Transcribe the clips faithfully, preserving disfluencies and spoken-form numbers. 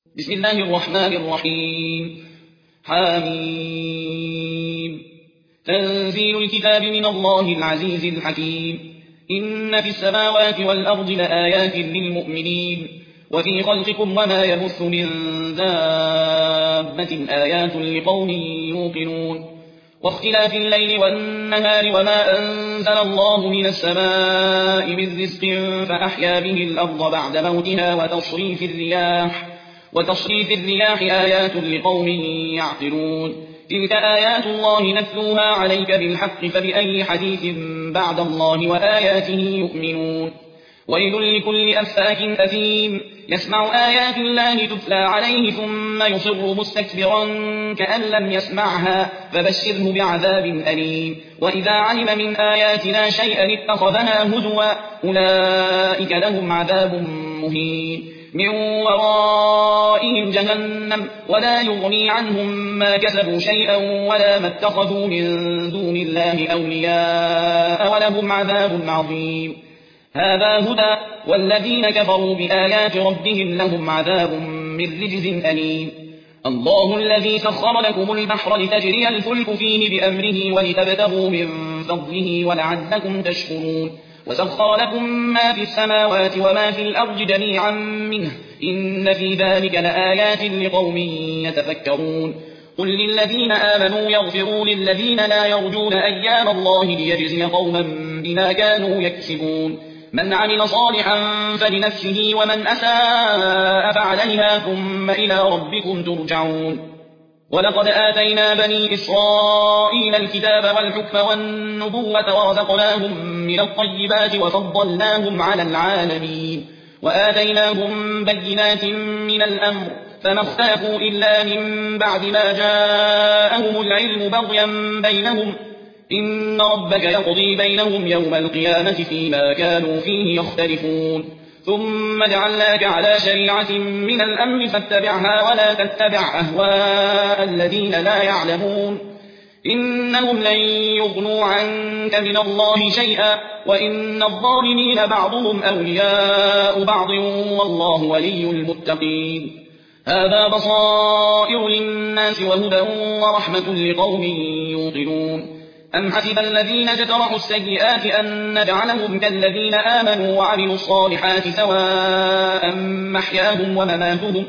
بسم الله الرحمن الرحيم. حميم. تنزيل الكتاب من الله العزيز الحكيم. إن في السماوات والأرض لآيات للمؤمنين وفي خلقكم وما يبث من دابة آيات لقوم يوقنون واختلاف الليل والنهار وما أنزل الله من السماء من رزق فأحيا به الأرض بعد موتها وتصريف الرياح وتصريف الرياح آيات لقوم يعقلون تلك آيات الله نتلوها عليك بالحق فبأي حديث بعد الله وآياته يؤمنون ويل لكل أفاك أثيم يسمع آيات الله تتلى عليه ثم يصر مستكبرا كأن لم يسمعها فبشره بعذاب أليم وإذا علم من آياتنا شيئا اتخذها هزوا أولئك لهم عذاب مهين من ورائهم جهنم ولا يغني عنهم ما كسبوا شيئا ولا ما اتخذوا من دون الله أولياء ولهم عذاب عظيم هذا هدى والذين كفروا بآيات ربهم لهم عذاب من رجز أليم الله الذي سخر لكم البحر لتجري الفلك فيه بأمره ولتبتغوا من فضله ولعلكم تشكرون وسخر لكم ما في السماوات وما في الأرض جميعا منه إن في ذلك لآيات لقوم يتفكرون قل للذين آمنوا يغفروا للذين لا يرجون أيام الله ليجزي قوما بما كانوا يكسبون من عمل صالحا فلنفسه ومن أساء فعليها ثم إلى ربكم ترجعون ولقد آتينا بني إسرائيل الكتاب والحكم والنبوة ورزقناهم من الطيبات وفضلناهم على العالمين وآتيناهم بينات من الأمر فما اختلفوا إلا من بعد ما جاءهم العلم بغيا بينهم إن ربك يقضي بينهم يوم القيامة فيما كانوا فيه يختلفون ثم جعلناك على شريعة من الأمر فاتبعها ولا تتبع أهواء الذين لا يعلمون إنهم لن يغنوا عنك من الله شيئا وإن الظالمين بعضهم أولياء بعض والله ولي المتقين هذا بصائر للناس وهدى ورحمة لقوم يوقنون أم حسب الذين اجترحوا السيئات أن نجعلهم كالذين آمنوا وعملوا الصالحات سواء محياهم ومماتهم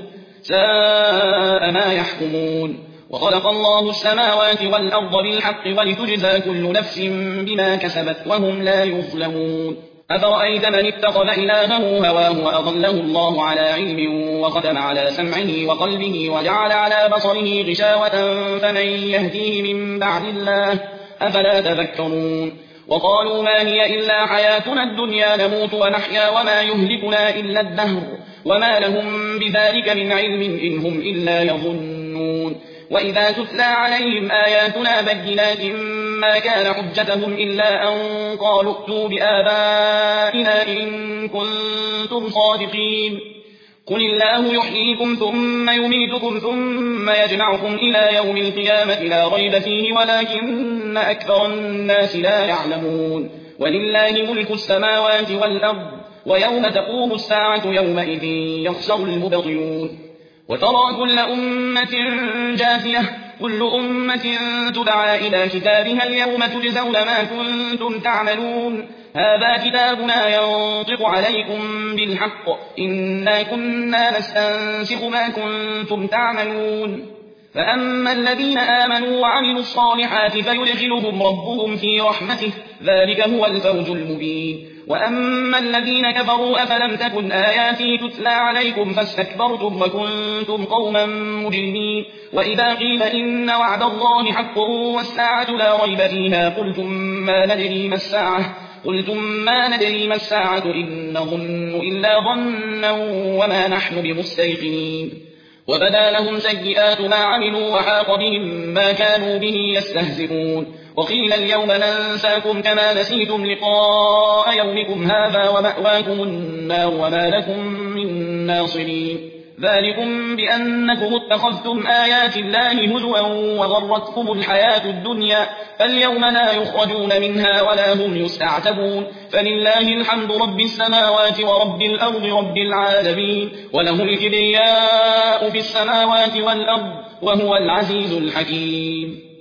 ساء ما يحكمون وخلق الله السماوات والأرض بالحق ولتجزى كل نفس بما كسبت وهم لا يظلمون أفرأيت من اتخذ إلهه هواه وأضله الله على علم وختم على سمعه وقلبه وجعل على بصره غشاوة فمن يهديه من بعد الله أفلا تذكرون وقالوا ما هي إلا حياتنا الدنيا نموت ونحيا وما يهلكنا إلا الدهر وما لهم بذلك من علم إن هم إلا يظنون وإذا تتلى عليهم آياتنا بينات ما كان حجتهم إلا أن قالوا ائتوا بآبائنا إن كنتم صادقين قل الله يحييكم ثم يميتكم ثم يجمعكم إلى يوم القيامة لا ريب فيه ولكن أكثر الناس لا يعلمون ولله ملك السماوات والأرض ويوم تقوم الساعة يومئذ يخسر المبطلون وترى كل أمة جاثية كل أمة تدعى إلى كتابها اليوم تجزون ما كنتم تعملون هذا كتابنا ينطق عليكم بالحق إنا كنا نستنسخ ما كنتم تعملون فأما الذين آمنوا وعملوا الصالحات فيدخلهم ربهم في رحمته ذلك هو الفوز المبين وأما الذين كفروا أفلم تكن آياتي تتلى عليكم فاستكبرتم وكنتم قوما مجرمين وإذا قيل إن وعد الله حق والساعة لا ريب فيها قلتم ما ندري ما الساعة قلتم ما ندري ما الساعة إن نظن إلا ظنا وما نحن بمستيقنين وبدا لهم سيئات ما عملوا وحاق بهم ما كانوا به يستهزئون وقيل اليوم ننساكم كما نسيتم لقاء يومكم هذا ومأواكم النار وما لكم من ناصرين ذلكم بأنكم اتخذتم آيات الله هزوا وغرتكم الحياة الدنيا فاليوم لا يخرجون منها ولا هم يستعتبون فلله الحمد رب السماوات ورب الأرض رب العالمين وله الكبرياء في السماوات والأرض وهو العزيز الحكيم